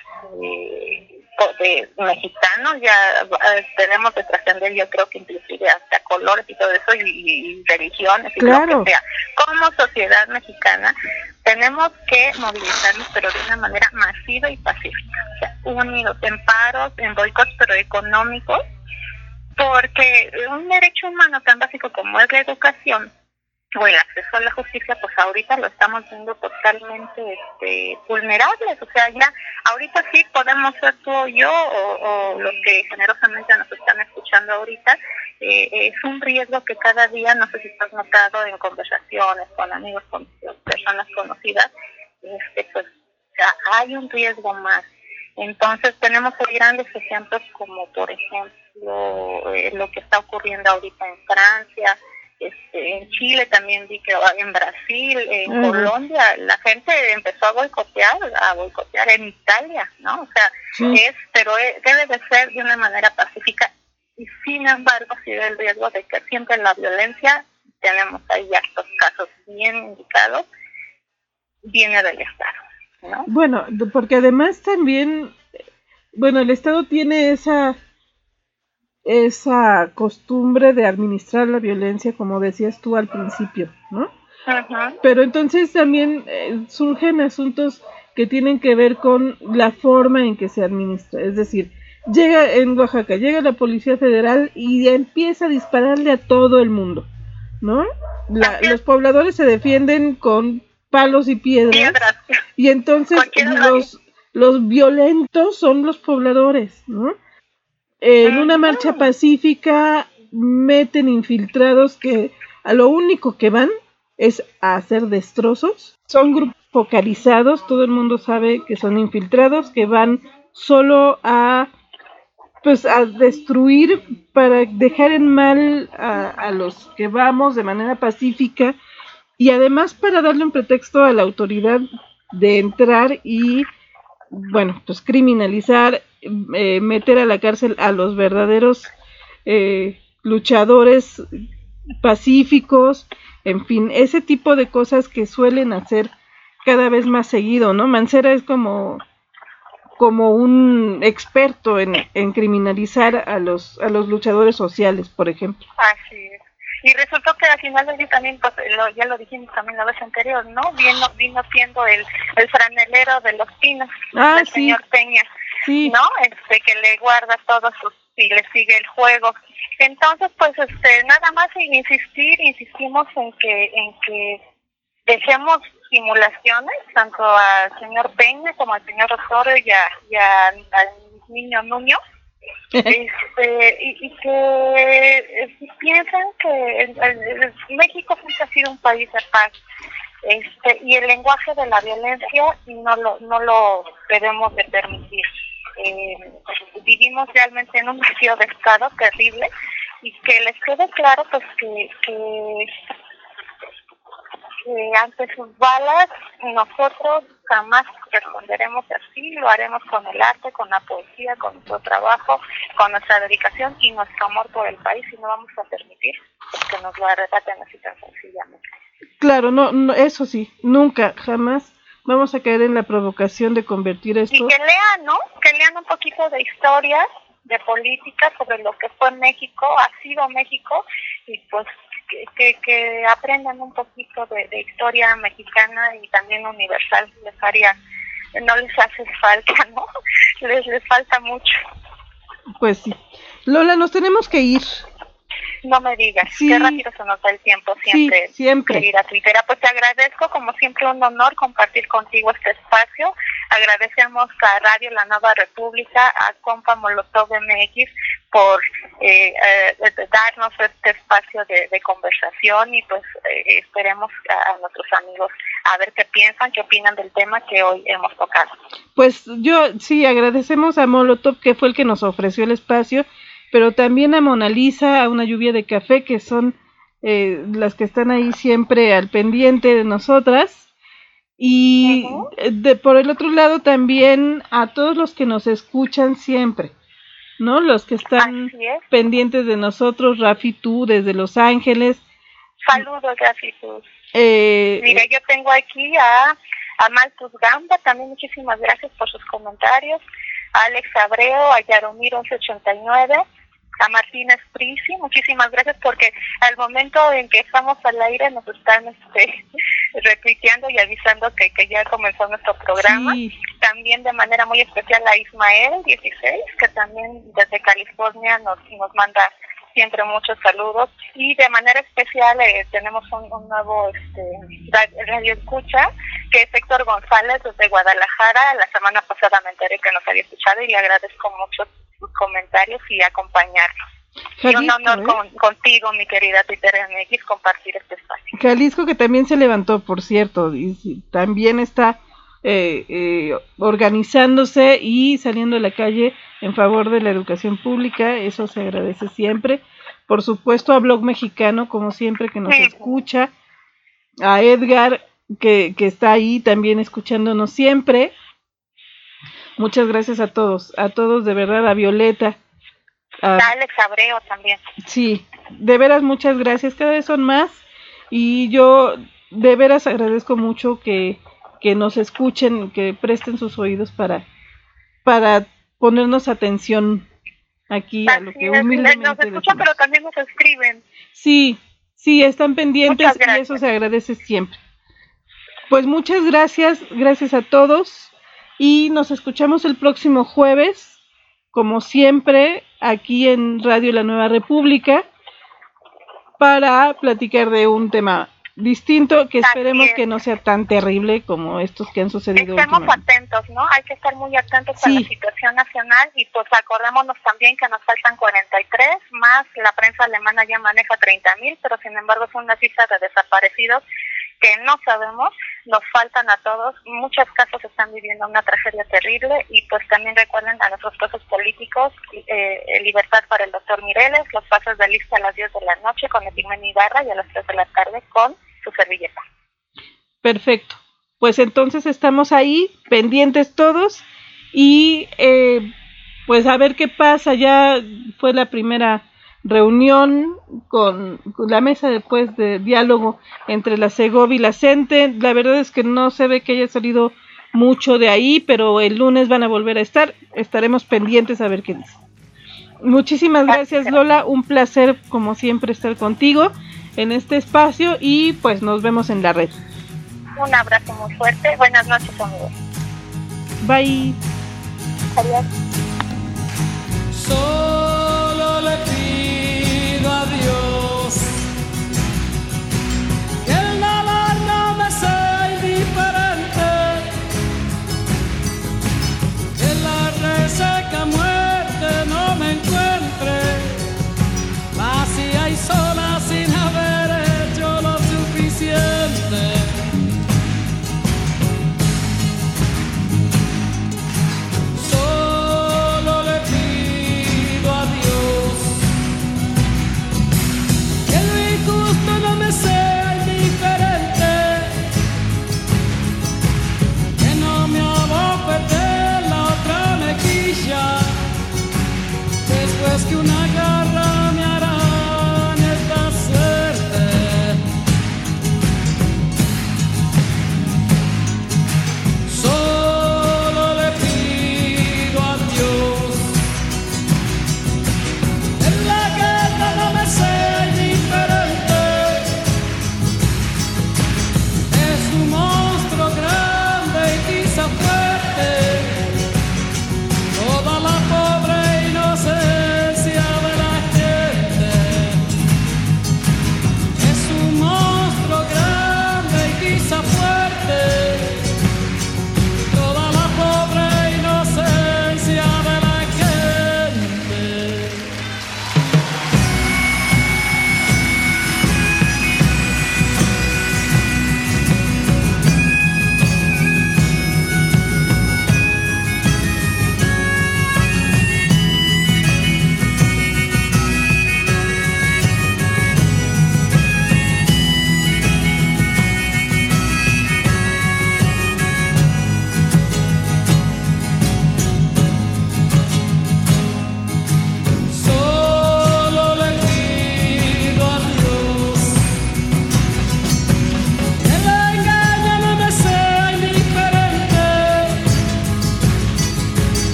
de mexicanos ya tenemos que trascender, yo creo que inclusive hasta colores y todo eso y religiones y claro, lo que sea. Como sociedad mexicana tenemos que movilizarnos, pero de una manera masiva y pacífica, o sea, unidos en paros, en boicots, pero económicos, porque un derecho humano tan básico como es la educación o el acceso a la justicia, pues ahorita lo estamos viendo totalmente vulnerables. O sea, ya ahorita sí podemos ser tú o yo o los que generosamente nos están escuchando ahorita. Es un riesgo que cada día, no sé si tú has notado en conversaciones con amigos, con personas conocidas, pues hay un riesgo más. Entonces tenemos grandes ejemplos como por ejemplo lo que está ocurriendo ahorita en Francia, en Chile también vi que en Brasil, en Colombia, la gente empezó a boicotear en Italia, ¿no? O sea, sí. Pero debe de ser de una manera pacífica y sin embargo sigue el riesgo de que siempre la violencia, tenemos ahí ya estos casos bien indicados, viene del Estado, ¿no? Bueno, porque además también, bueno, el Estado tiene esa costumbre de administrar la violencia, como decías tú al principio, ¿no? Uh-huh. Pero entonces también surgen asuntos que tienen que ver con la forma en que se administra, es decir, llega la Policía Federal y empieza a dispararle a todo el mundo, ¿no? Los pobladores se defienden con palos y piedras. Y entonces los violentos son los pobladores, ¿no? En una marcha pacífica meten infiltrados que a lo único que van es a hacer destrozos. Son grupos focalizados, todo el mundo sabe que son infiltrados, que van solo a destruir para dejar en mal a los que vamos de manera pacífica y además para darle un pretexto a la autoridad de entrar y bueno, pues criminalizar, meter a la cárcel a los verdaderos luchadores pacíficos, en fin, ese tipo de cosas que suelen hacer cada vez más seguido, ¿no? Mancera es como un experto en criminalizar a los luchadores sociales, por ejemplo. Así es. Y resultó que al final del día también, pues, ya lo dijimos también la vez anterior, ¿no? Vino siendo el franelero de los pinos, del señor Peña, sí. ¿No? Que le guarda todos y le sigue el juego. Entonces, pues, nada más insistimos en que dejemos simulaciones, tanto al señor Peña como al señor Osorio y al niño Nuño, y que piensan que México siempre ha sido un país de paz, y el lenguaje de la violencia no lo debemos de permitir. Vivimos realmente en un vacío de Estado terrible y que les quede claro pues que ante sus balas nosotros jamás responderemos así, lo haremos con el arte, con la poesía, con nuestro trabajo, con nuestra dedicación y nuestro amor por el país, y no vamos a permitir que nos lo arrebaten así tan sencillamente. Claro, no, eso sí, nunca, jamás vamos a caer en la provocación de convertir esto. Y que lean, ¿no? Que lean un poquito de historia, de política, sobre lo que fue México, ha sido México, y pues que aprendan un poquito de historia mexicana y también universal. No les hace falta, ¿no? Les falta mucho. Pues sí. Lola, nos tenemos que ir. No me digas, sí. Qué rápido se nos da el tiempo siempre. Sí, siempre. Querida Twittera, pues te agradezco, como siempre, un honor compartir contigo este espacio. Agradecemos a Radio La Nueva República, a Compa Molotov MX por darnos este espacio de conversación, y pues esperemos a nuestros amigos a ver qué piensan, qué opinan del tema que hoy hemos tocado. Pues sí, agradecemos a Molotov, que fue el que nos ofreció el espacio, pero también a Mona Lisa, a Una Lluvia de Café, que son las que están ahí siempre al pendiente de nosotras. Y por el otro lado también a todos los que nos escuchan siempre, ¿no? Los que están pendientes de nosotros, Rafi, tú desde Los Ángeles. Saludos, Rafi, tú. Mira, yo tengo aquí a Maltus Gamba, también muchísimas gracias por sus comentarios, a Alex Abreu, a Yaromir 1189, a Martínez Prisi, muchísimas gracias porque al momento en que estamos al aire nos están retuiteando y avisando que ya comenzó nuestro programa. Sí. También de manera muy especial a Ismael 16, que también desde California nos manda siempre muchos saludos, y de manera especial tenemos un nuevo radio escucha, que es Héctor González desde Guadalajara. La semana pasada me enteré que nos había escuchado y le agradezco mucho sus comentarios y acompañarnos. Jalisco, y un honor contigo, mi querida Twitter MX, compartir este espacio. Jalisco, que también se levantó, por cierto, y también está organizándose y saliendo a la calle en favor de la educación pública. Eso se agradece siempre. Por supuesto a Blog Mexicano, como siempre, que nos escucha, a Edgar, que está ahí también escuchándonos siempre. Muchas gracias a todos de verdad, a Violeta, a Alex Abreu también. Sí, de veras muchas gracias, cada vez son más, y yo de veras agradezco mucho que nos escuchen, que presten sus oídos para ponernos atención aquí a lo que humildemente nos escuchan, decimos. Pero también nos escriben. Sí, están pendientes y eso se agradece siempre. Pues muchas gracias a todos, y nos escuchamos el próximo jueves, como siempre, aquí en Radio La Nueva República, para platicar de un tema distinto, que esperemos que no sea tan terrible como estos que han sucedido. Estemos atentos, ¿no? Hay que estar muy atentos a la situación nacional, y pues acordémonos también que nos faltan 43, más la prensa alemana ya maneja 30,000, pero sin embargo son una cifra de desaparecidos que no sabemos, nos faltan a todos. Muchos casos están viviendo una tragedia terrible, y pues también recuerden a nuestros presos políticos, libertad para el doctor Mireles, los pasos de lista a las 10 de la noche con Epigmenio Ibarra, y a las 3 de la tarde con su servilleta. Perfecto, pues entonces estamos ahí, pendientes todos, y pues a ver qué pasa. Ya fue la primera reunión con la mesa después de diálogo entre la Segov y la CENTE. La verdad es que no se ve que haya salido mucho de ahí, pero el lunes van a volver a estaremos pendientes a ver qué dice. Muchísimas gracias, Lola, un placer como siempre estar contigo en este espacio, y pues nos vemos en la red. Un abrazo muy fuerte, buenas noches, amigos. Bye. Adiós.